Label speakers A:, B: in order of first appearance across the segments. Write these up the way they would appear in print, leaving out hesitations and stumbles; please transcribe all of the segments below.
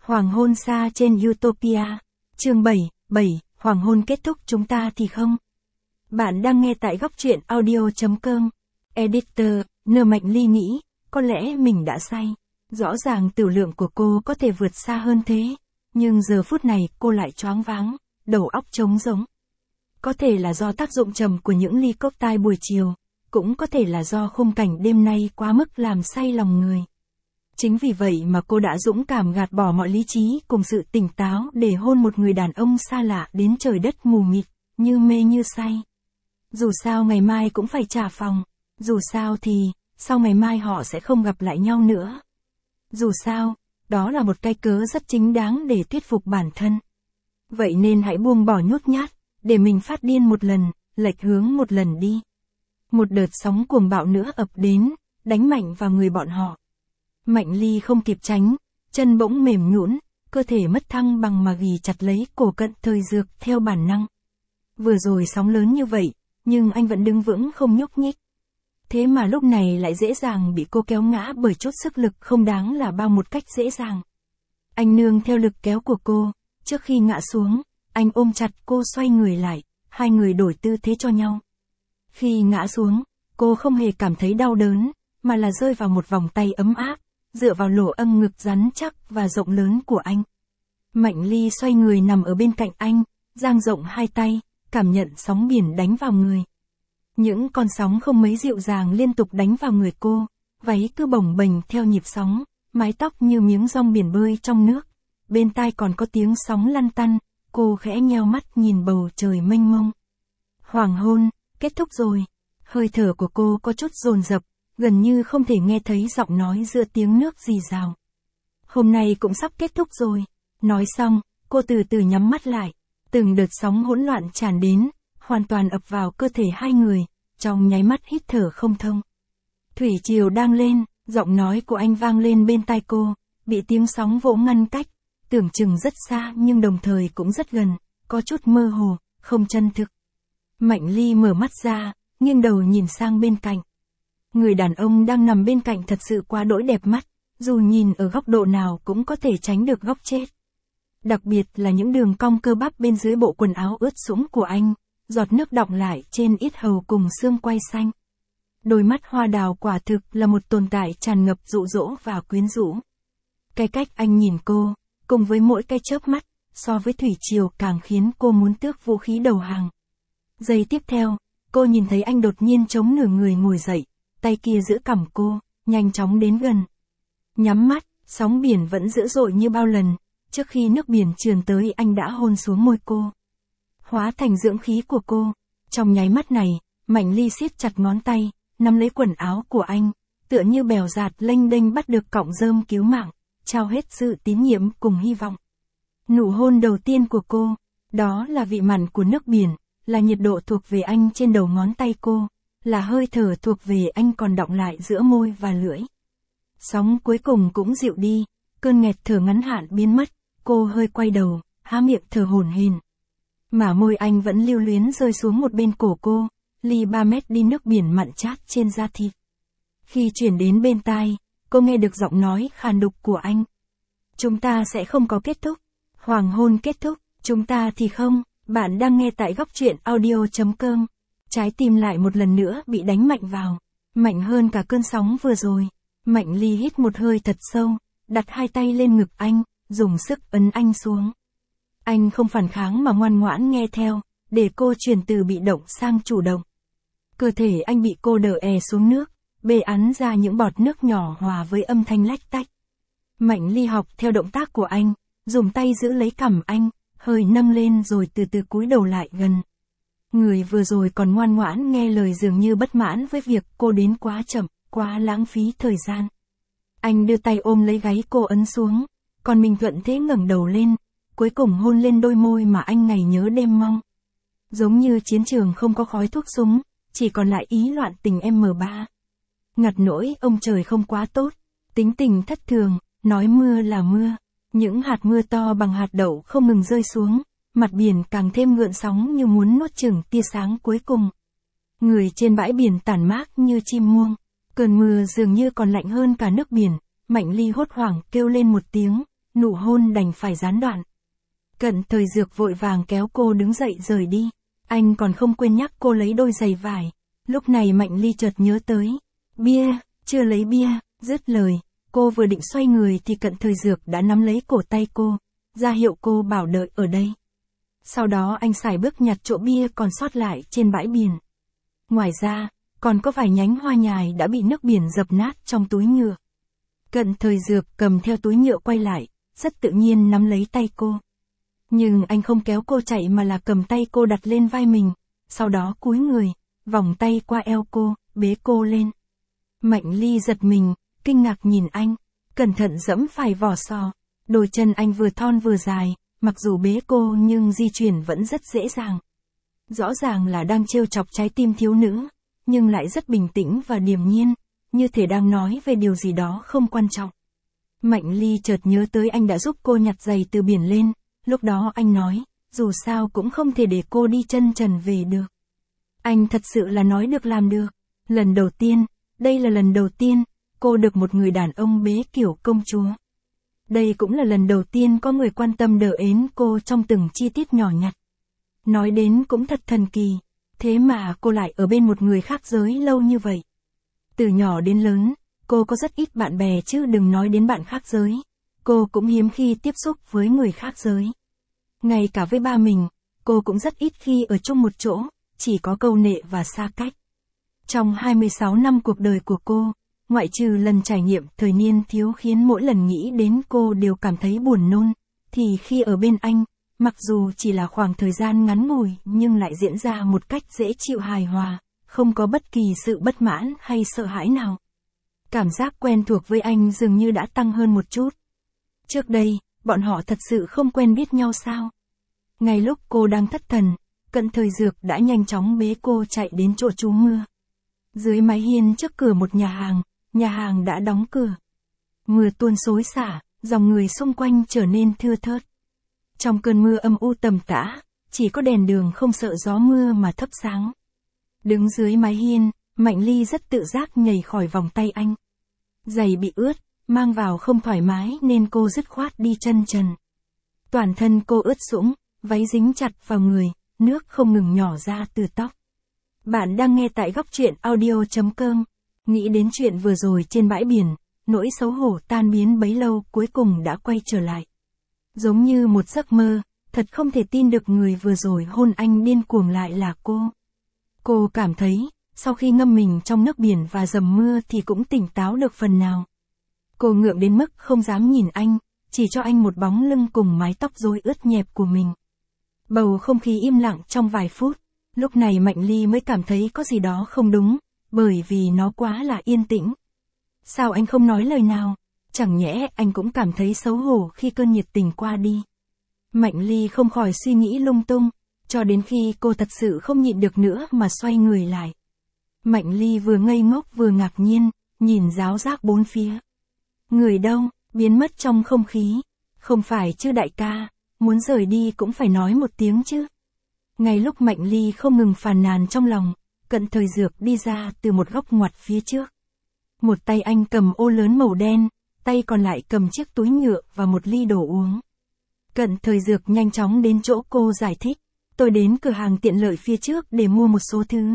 A: Hoàng hôn xa trên Utopia. Chương 7, Hoàng hôn kết thúc chúng ta thì không. Bạn đang nghe tại góc truyện audio.com. Editor, Nờ Mạnh Ly nghĩ, có lẽ mình đã say. Rõ ràng tửu lượng của cô có thể vượt xa hơn thế. Nhưng giờ phút này cô lại choáng váng, đầu óc trống rỗng. Có thể là do tác dụng trầm của những ly cocktail buổi chiều, cũng có thể là do khung cảnh đêm nay quá mức làm say lòng người. Chính vì vậy mà cô đã dũng cảm gạt bỏ mọi lý trí cùng sự tỉnh táo để hôn một người đàn ông xa lạ đến trời đất mù mịt, như mê như say. Dù sao ngày mai cũng phải trả phòng, dù sao thì, sau ngày mai họ sẽ không gặp lại nhau nữa. Dù sao, đó là một cái cớ rất chính đáng để thuyết phục bản thân. Vậy nên hãy buông bỏ nhút nhát, để mình phát điên một lần, lệch hướng một lần đi. Một đợt sóng cuồng bạo nữa ập đến, đánh mạnh vào người bọn họ. Mạnh Ly không kịp tránh, chân bỗng mềm nhũn, cơ thể mất thăng bằng mà ghì chặt lấy cổ Cận Thời Dược theo bản năng. Vừa rồi sóng lớn như vậy, nhưng anh vẫn đứng vững không nhúc nhích. Thế mà lúc này lại dễ dàng bị cô kéo ngã bởi chút sức lực không đáng là bao một cách dễ dàng. Anh nương theo lực kéo của cô, trước khi ngã xuống, anh ôm chặt cô xoay người lại, hai người đổi tư thế cho nhau. Khi ngã xuống, cô không hề cảm thấy đau đớn, mà là rơi vào một vòng tay ấm áp, dựa vào lỗ âm ngực rắn chắc và rộng lớn của anh. Mạnh Ly xoay người nằm ở bên cạnh anh, dang rộng hai tay, cảm nhận sóng biển đánh vào người. Những con sóng không mấy dịu dàng liên tục đánh vào người cô, váy cứ bồng bềnh theo nhịp sóng, mái tóc như miếng rong biển bơi trong nước. Bên tai còn có tiếng sóng lăn tăn, cô khẽ nheo mắt nhìn bầu trời mênh mông. Hoàng hôn, kết thúc rồi. Hơi thở của cô có chút dồn dập, gần như không thể nghe thấy giọng nói giữa tiếng nước rì rào. Hôm nay cũng sắp kết thúc rồi. Nói xong, cô từ từ nhắm mắt lại. Từng đợt sóng hỗn loạn tràn đến, hoàn toàn ập vào cơ thể hai người, trong nháy mắt hít thở không thông. Thủy triều đang lên, giọng nói của anh vang lên bên tai cô, bị tiếng sóng vỗ ngăn cách, tưởng chừng rất xa nhưng đồng thời cũng rất gần, có chút mơ hồ, không chân thực. Mạnh Ly mở mắt ra, nghiêng đầu nhìn sang bên cạnh. Người đàn ông đang nằm bên cạnh thật sự quá đỗi đẹp mắt, dù nhìn ở góc độ nào cũng có thể tránh được góc chết. Đặc biệt là những đường cong cơ bắp bên dưới bộ quần áo ướt sũng của anh, giọt nước đọng lại trên yết hầu cùng xương quai xanh. Đôi mắt hoa đào quả thực là một tồn tại tràn ngập dụ dỗ và quyến rũ. Cái cách anh nhìn cô, cùng với mỗi cái chớp mắt, so với thủy triều càng khiến cô muốn tước vũ khí đầu hàng. Giây tiếp theo, cô nhìn thấy anh đột nhiên chống nửa người ngồi dậy, tay kia giữ cằm cô, nhanh chóng đến gần. Nhắm mắt, sóng biển vẫn dữ dội như bao lần, trước khi nước biển trườn tới anh đã hôn xuống môi cô. Hóa thành dưỡng khí của cô. Trong nháy mắt này, Mạnh Ly siết chặt ngón tay, nắm lấy quần áo của anh, tựa như bèo dạt lênh đênh bắt được cọng rơm cứu mạng, trao hết sự tín nhiệm cùng hy vọng. Nụ hôn đầu tiên của cô, đó là vị mặn của nước biển, là nhiệt độ thuộc về anh trên đầu ngón tay cô, là hơi thở thuộc về anh còn đọng lại giữa môi và lưỡi. Sóng cuối cùng cũng dịu đi, cơn nghẹt thở ngắn hạn biến mất, cô hơi quay đầu, há miệng thở hổn hển. Mà môi anh vẫn lưu luyến rơi xuống một bên cổ cô, ly 3 mét đi nước biển mặn chát trên da thịt. Khi chuyển đến bên tai, cô nghe được giọng nói khàn đục của anh. Chúng ta sẽ không có kết thúc. Hoàng hôn kết thúc, chúng ta thì không. Bạn đang nghe tại góc truyện audio.com. Trái tim lại một lần nữa bị đánh mạnh vào. Mạnh hơn cả cơn sóng vừa rồi. Mạnh Ly hít một hơi thật sâu, đặt hai tay lên ngực anh, dùng sức ấn anh xuống. Anh không phản kháng mà ngoan ngoãn nghe theo, để cô chuyển từ bị động sang chủ động. Cơ thể anh bị cô đỡ è xuống nước, bê ắn ra những bọt nước nhỏ hòa với âm thanh lách tách. Mạnh Ly học theo động tác của anh, dùng tay giữ lấy cằm anh, hơi nâng lên rồi từ từ cúi đầu lại gần. Người vừa rồi còn ngoan ngoãn nghe lời dường như bất mãn với việc cô đến quá chậm, quá lãng phí thời gian. Anh đưa tay ôm lấy gáy cô ấn xuống, còn mình thuận thế ngẩng đầu lên, cuối cùng hôn lên đôi môi mà anh ngày nhớ đêm mong. Giống như chiến trường không có khói thuốc súng, chỉ còn lại ý loạn tình M3. Ngặt nỗi ông trời không quá tốt, tính tình thất thường, nói mưa là mưa. Những hạt mưa to bằng hạt đậu không ngừng rơi xuống, mặt biển càng thêm gợn sóng như muốn nuốt chửng tia sáng cuối cùng. Người trên bãi biển tản mát như chim muông, cơn mưa dường như còn lạnh hơn cả nước biển. Mạnh Ly hốt hoảng kêu lên một tiếng, nụ hôn đành phải gián đoạn. Cận Thời Dược vội vàng kéo cô đứng dậy rời đi. Anh còn không quên nhắc cô lấy đôi giày vải. Lúc này Mạnh Ly chợt nhớ tới. Bia, chưa lấy bia, dứt lời. Cô vừa định xoay người thì Cận Thời Dược đã nắm lấy cổ tay cô, ra hiệu cô bảo đợi ở đây. Sau đó anh sải bước nhặt chỗ bia còn sót lại trên bãi biển. Ngoài ra, còn có vài nhánh hoa nhài đã bị nước biển dập nát trong túi nhựa. Cận Thời Dược cầm theo túi nhựa quay lại, rất tự nhiên nắm lấy tay cô. Nhưng anh không kéo cô chạy mà là cầm tay cô đặt lên vai mình, sau đó cúi người, vòng tay qua eo cô, bế cô lên. Mạnh Ly giật mình, kinh ngạc nhìn anh, cẩn thận giẫm phải vỏ sò. Đôi chân anh vừa thon vừa dài, mặc dù bế cô nhưng di chuyển vẫn rất dễ dàng. Rõ ràng là đang trêu chọc trái tim thiếu nữ, nhưng lại rất bình tĩnh và điềm nhiên, như thể đang nói về điều gì đó không quan trọng. Mạnh Ly chợt nhớ tới anh đã giúp cô nhặt giày từ biển lên, lúc đó anh nói, dù sao cũng không thể để cô đi chân trần về được. Anh thật sự là nói được làm được. Lần đầu tiên, đây là lần đầu tiên, cô được một người đàn ông bế kiểu công chúa. Đây cũng là lần đầu tiên có người quan tâm đỡ ến cô trong từng chi tiết nhỏ nhặt. Nói đến cũng thật thần kỳ, thế mà cô lại ở bên một người khác giới lâu như vậy. Từ nhỏ đến lớn, cô có rất ít bạn bè chứ đừng nói đến bạn khác giới. Cô cũng hiếm khi tiếp xúc với người khác giới. Ngay cả với ba mình, cô cũng rất ít khi ở chung một chỗ, chỉ có câu nệ và xa cách. Trong 26 năm cuộc đời của cô, ngoại trừ lần trải nghiệm thời niên thiếu khiến mỗi lần nghĩ đến cô đều cảm thấy buồn nôn, thì khi ở bên anh, mặc dù chỉ là khoảng thời gian ngắn ngủi nhưng lại diễn ra một cách dễ chịu hài hòa, không có bất kỳ sự bất mãn hay sợ hãi nào. Cảm giác quen thuộc với anh dường như đã tăng hơn một chút. Trước đây, bọn họ thật sự không quen biết nhau sao? Ngay lúc cô đang thất thần, Cận Thời Dược đã nhanh chóng bế cô chạy đến chỗ trú mưa. Dưới mái hiên trước cửa một nhà hàng đã đóng cửa. Mưa tuôn xối xả, dòng người xung quanh trở nên thưa thớt. Trong cơn mưa âm u tầm tã, chỉ có đèn đường không sợ gió mưa mà thắp sáng. Đứng dưới mái hiên, Mạnh Ly rất tự giác nhảy khỏi vòng tay anh. Giày bị ướt, mang vào không thoải mái nên cô dứt khoát đi chân trần. Toàn thân cô ướt sũng, váy dính chặt vào người, nước không ngừng nhỏ ra từ tóc. Bạn đang nghe tại góc truyện audio.com. Nghĩ đến chuyện vừa rồi trên bãi biển, nỗi xấu hổ tan biến bấy lâu cuối cùng đã quay trở lại. Giống như một giấc mơ, thật không thể tin được người vừa rồi hôn anh điên cuồng lại là cô. Cô cảm thấy, sau khi ngâm mình trong nước biển và dầm mưa thì cũng tỉnh táo được phần nào. Cô ngượng đến mức không dám nhìn anh, chỉ cho anh một bóng lưng cùng mái tóc rối ướt nhẹp của mình. Bầu không khí im lặng trong vài phút, lúc này Mạnh Ly mới cảm thấy có gì đó không đúng, bởi vì nó quá là yên tĩnh. Sao anh không nói lời nào? Chẳng nhẽ anh cũng cảm thấy xấu hổ khi cơn nhiệt tình qua đi. Mạnh Ly không khỏi suy nghĩ lung tung, cho đến khi cô thật sự không nhịn được nữa mà xoay người lại. Mạnh Ly vừa ngây ngốc vừa ngạc nhiên, nhìn ráo rác bốn phía. Người đâu, biến mất trong không khí. Không phải chứ đại ca, muốn rời đi cũng phải nói một tiếng chứ. Ngay lúc Mạnh Ly không ngừng phàn nàn trong lòng, Cận Thời Dược đi ra từ một góc ngoặt phía trước. Một tay anh cầm ô lớn màu đen, tay còn lại cầm chiếc túi nhựa và một ly đồ uống. Cận Thời Dược nhanh chóng đến chỗ cô giải thích. Tôi đến cửa hàng tiện lợi phía trước để mua một số thứ.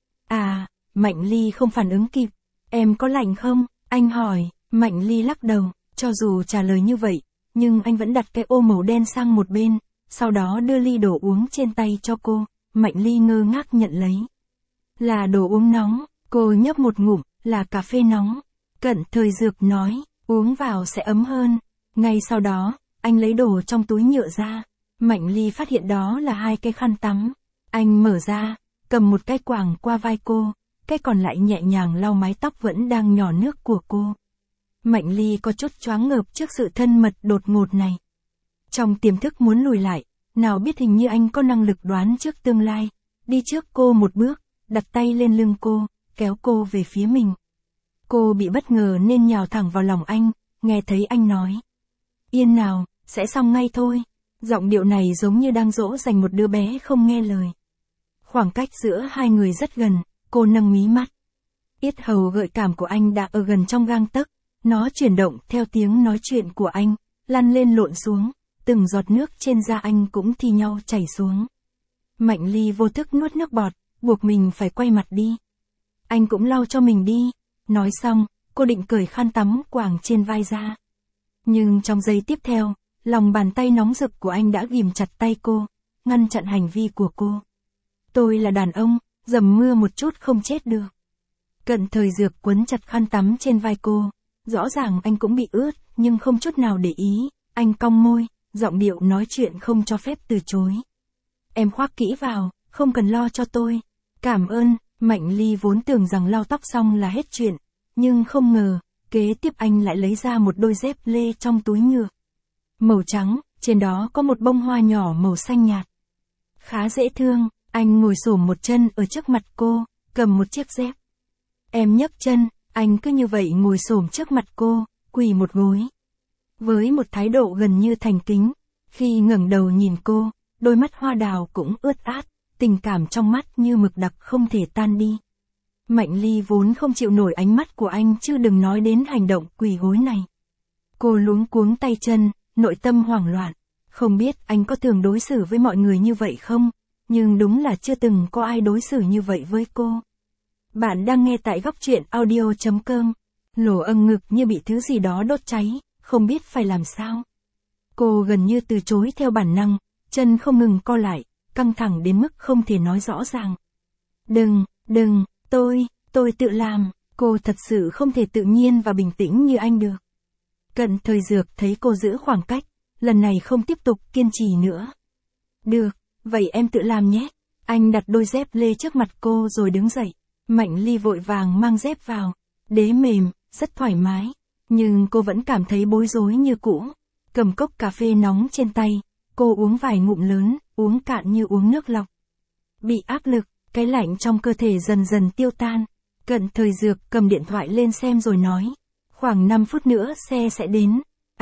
A: À, Mạnh Ly không phản ứng kịp. Em có lạnh không? Anh hỏi. Mạnh Ly lắc đầu, cho dù trả lời như vậy, nhưng anh vẫn đặt cái ô màu đen sang một bên, sau đó đưa ly đồ uống trên tay cho cô. Mạnh Ly ngơ ngác nhận lấy. Là đồ uống nóng, cô nhấp một ngụm, là cà phê nóng. Cận Thời Dược nói, uống vào sẽ ấm hơn. Ngay sau đó, anh lấy đồ trong túi nhựa ra. Mạnh Ly phát hiện đó là 2 cái khăn tắm. Anh mở ra, cầm một cái quàng qua vai cô, cái còn lại nhẹ nhàng lau mái tóc vẫn đang nhỏ nước của cô. Mạnh Ly có chút choáng ngợp trước sự thân mật đột ngột này. Trong tiềm thức muốn lùi lại, nào biết hình như anh có năng lực đoán trước tương lai, đi trước cô một bước, đặt tay lên lưng cô, kéo cô về phía mình. Cô bị bất ngờ nên nhào thẳng vào lòng anh, nghe thấy anh nói. Yên nào, sẽ xong ngay thôi. Giọng điệu này giống như đang dỗ dành một đứa bé không nghe lời. Khoảng cách giữa hai người rất gần, cô nâng mí mắt. Yết hầu gợi cảm của anh đã ở gần trong gang tấc, nó chuyển động theo tiếng nói chuyện của anh, lăn lên lộn xuống, từng giọt nước trên da anh cũng thi nhau chảy xuống. Mạnh Ly vô thức nuốt nước bọt, buộc mình phải quay mặt đi. Anh cũng lau cho mình đi. Nói xong, cô định cởi khăn tắm quàng trên vai ra. Nhưng trong giây tiếp theo, lòng bàn tay nóng rực của anh đã ghìm chặt tay cô, ngăn chặn hành vi của cô. Tôi là đàn ông, dầm mưa một chút không chết được. Cận Thời Dược quấn chặt khăn tắm trên vai cô. Rõ ràng anh cũng bị ướt, nhưng không chút nào để ý. Anh cong môi, giọng điệu nói chuyện không cho phép từ chối. Em khoác kỹ vào, không cần lo cho tôi. Cảm ơn. Mạnh Ly vốn tưởng rằng lau tóc xong là hết chuyện. Nhưng không ngờ, kế tiếp anh lại lấy ra một đôi dép lê trong túi nhựa. Màu trắng, trên đó có một bông hoa nhỏ màu xanh nhạt. Khá dễ thương, anh ngồi xổm một chân ở trước mặt cô, cầm một chiếc dép. Em nhấc chân, anh cứ như vậy ngồi xổm trước mặt cô, quỳ một gối. Với một thái độ gần như thành kính, khi ngẩng đầu nhìn cô, đôi mắt hoa đào cũng ướt át, tình cảm trong mắt như mực đặc không thể tan đi. Mạnh Ly vốn không chịu nổi ánh mắt của anh chứ đừng nói đến hành động quỳ gối này. Cô luống cuống tay chân, nội tâm hoảng loạn. Không biết anh có thường đối xử với mọi người như vậy không, nhưng đúng là chưa từng có ai đối xử như vậy với cô. Bạn đang nghe tại góc truyện audio.com. Lỗ âng ngực như bị thứ gì đó đốt cháy, không biết phải làm sao. Cô gần như từ chối theo bản năng, chân không ngừng co lại, căng thẳng đến mức không thể nói rõ ràng. Đừng, tôi tự làm. Cô thật sự không thể tự nhiên và bình tĩnh như anh được. Cận Thời Dược thấy cô giữ khoảng cách, lần này không tiếp tục kiên trì nữa. Được, vậy em tự làm nhé. Anh đặt đôi dép lê trước mặt cô rồi đứng dậy. Mạnh Ly vội vàng mang dép vào. Đế mềm, rất thoải mái. Nhưng cô vẫn cảm thấy bối rối như cũ. Cầm cốc cà phê nóng trên tay, cô uống vài ngụm lớn, uống cạn như uống nước lọc. Bị áp lực, cái lạnh trong cơ thể dần dần tiêu tan. Cận Thời Dược cầm điện thoại lên xem rồi nói. Khoảng 5 phút nữa xe sẽ đến.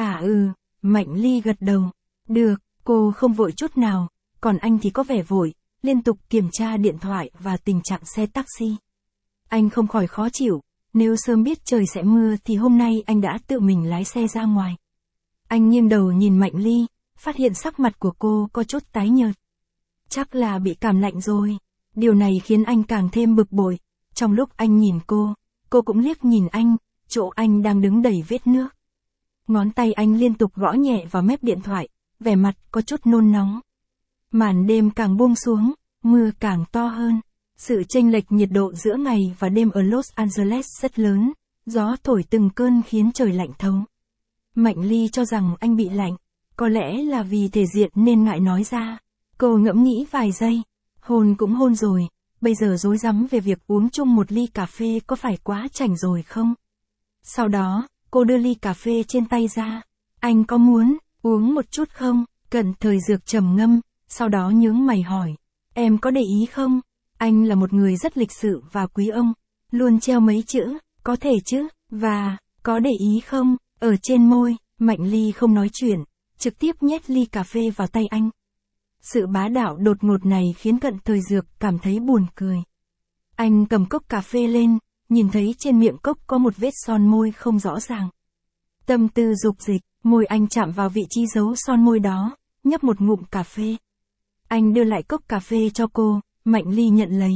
A: Mạnh Ly gật đầu. Được, cô không vội chút nào, còn anh thì có vẻ vội, liên tục kiểm tra điện thoại và tình trạng xe taxi. Anh không khỏi khó chịu, nếu sớm biết trời sẽ mưa thì hôm nay anh đã tự mình lái xe ra ngoài. Anh nghiêng đầu nhìn Mạnh Ly, phát hiện sắc mặt của cô có chút tái nhợt. Chắc là bị cảm lạnh rồi. Điều này khiến anh càng thêm bực bội. Trong lúc anh nhìn cô cũng liếc nhìn anh, chỗ anh đang đứng đầy vết nước. Ngón tay anh liên tục gõ nhẹ vào mép điện thoại, vẻ mặt có chút nôn nóng. Màn đêm càng buông xuống, mưa càng to hơn. Sự chênh lệch nhiệt độ giữa ngày và đêm ở Los Angeles rất lớn, gió thổi từng cơn khiến trời lạnh thấu. Mạnh Ly cho rằng anh bị lạnh, có lẽ là vì thể diện nên ngại nói ra. Cô ngẫm nghĩ vài giây, hôn cũng hôn rồi, bây giờ rối rắm về việc uống chung một ly cà phê có phải quá chảnh rồi không? Sau đó, cô đưa ly cà phê trên tay ra. Anh có muốn uống một chút không? Cận Thời Dược trầm ngâm, sau đó nhướng mày hỏi. Em có để ý không? Anh là một người rất lịch sự và quý ông, luôn treo mấy chữ, có thể chứ, và, có để ý không, ở trên môi. Mạnh Ly không nói chuyện, trực tiếp nhét ly cà phê vào tay anh. Sự bá đạo đột ngột này khiến Cận Thời Dược cảm thấy buồn cười. Anh cầm cốc cà phê lên, nhìn thấy trên miệng cốc có một vết son môi không rõ ràng. Tâm tư dục dịch, môi anh chạm vào vị trí dấu son môi đó, nhấp một ngụm cà phê. Anh đưa lại cốc cà phê cho cô, Mạnh Ly nhận lấy.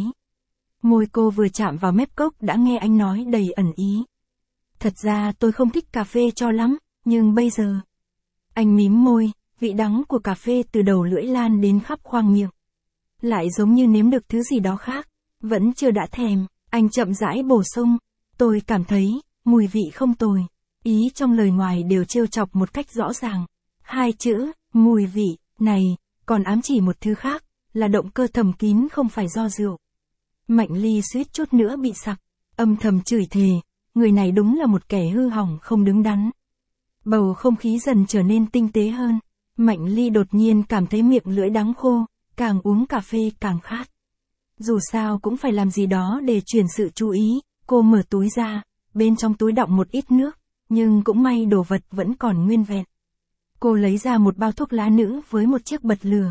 A: Môi cô vừa chạm vào mép cốc đã nghe anh nói đầy ẩn ý. Thật ra tôi không thích cà phê cho lắm, nhưng bây giờ... Anh mím môi, vị đắng của cà phê từ đầu lưỡi lan đến khắp khoang miệng. Lại giống như nếm được thứ gì đó khác, vẫn chưa đã thèm, anh chậm rãi bổ sung. Tôi cảm thấy, mùi vị không tồi. Ý trong lời ngoài đều trêu chọc một cách rõ ràng. Hai chữ, mùi vị, này, còn ám chỉ một thứ khác, là động cơ thầm kín không phải do rượu. Mạnh Ly suýt chút nữa bị sặc, âm thầm chửi thề, người này đúng là một kẻ hư hỏng không đứng đắn. Bầu không khí dần trở nên tinh tế hơn, Mạnh Ly đột nhiên cảm thấy miệng lưỡi đắng khô, càng uống cà phê càng khát. Dù sao cũng phải làm gì đó để chuyển sự chú ý, cô mở túi ra, bên trong túi đọng một ít nước, nhưng cũng may đồ vật vẫn còn nguyên vẹn. Cô lấy ra một bao thuốc lá nữ với một chiếc bật lửa.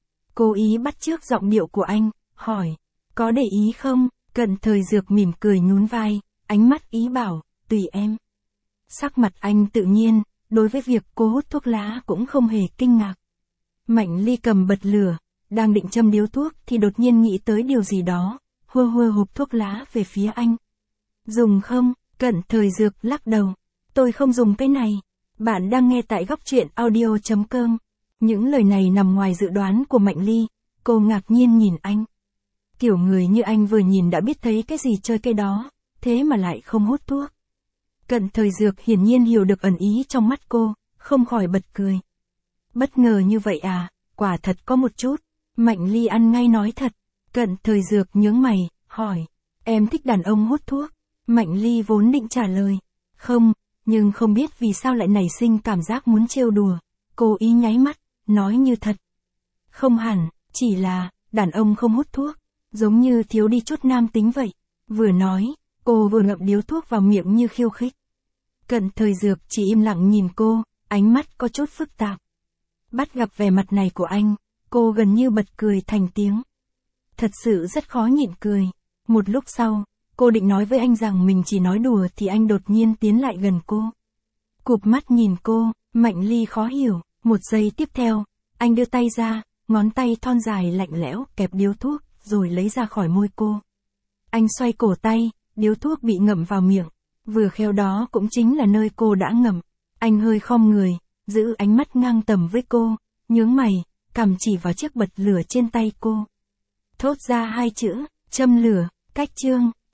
A: Cố ý bắt chước giọng điệu của anh, hỏi, có để ý không? Cận Thời Dược mỉm cười nhún vai, ánh mắt ý bảo, tùy em. Sắc mặt anh tự nhiên, đối với việc cô hút thuốc lá cũng không hề kinh ngạc. Mạnh Ly cầm bật lửa, đang định châm điếu thuốc thì đột nhiên nghĩ tới điều gì đó, hua hua hộp thuốc lá về phía anh. Dùng không? Cận Thời Dược lắc đầu. Tôi không dùng cái này. Bạn đang nghe tại góc truyện audio.com. Những lời này nằm ngoài dự đoán của Mạnh Ly, cô ngạc nhiên nhìn anh. Kiểu người như anh vừa nhìn đã biết thấy cái gì chơi cái đó, thế mà lại không hút thuốc. Cận Thời Dược hiển nhiên hiểu được ẩn ý trong mắt cô, không khỏi bật cười. Bất ngờ như vậy à, quả thật có một chút. Mạnh Ly ăn ngay nói thật. Cận Thời Dược nhướng mày, hỏi. Em thích đàn ông hút thuốc? Mạnh Ly vốn định trả lời. Không, nhưng không biết vì sao lại nảy sinh cảm giác muốn trêu đùa. Cô ý nháy mắt, nói như thật. Không hẳn, chỉ là, đàn ông không hút thuốc, giống như thiếu đi chút nam tính vậy. Vừa nói, cô vừa ngậm điếu thuốc vào miệng như khiêu khích. Cận Thời Dược chỉ im lặng nhìn cô, ánh mắt có chút phức tạp. Bắt gặp vẻ mặt này của anh, cô gần như bật cười thành tiếng. Thật sự rất khó nhịn cười. Một lúc sau, cô định nói với anh rằng mình chỉ nói đùa thì anh đột nhiên tiến lại gần cô. Cụp mắt nhìn cô, Mạnh Ly khó hiểu. Một giây tiếp theo, anh đưa tay ra, ngón tay thon dài lạnh lẽo kẹp điếu thuốc, rồi lấy ra khỏi môi cô. Anh xoay cổ tay, điếu thuốc bị ngậm vào miệng. Vừa khéo đó cũng chính là nơi cô đã ngậm. Anh hơi khom người, giữ ánh mắt ngang tầm với cô, nhướng mày, cằm chỉ vào chiếc bật lửa trên tay cô. Thốt ra hai chữ, châm lửa, cách chương.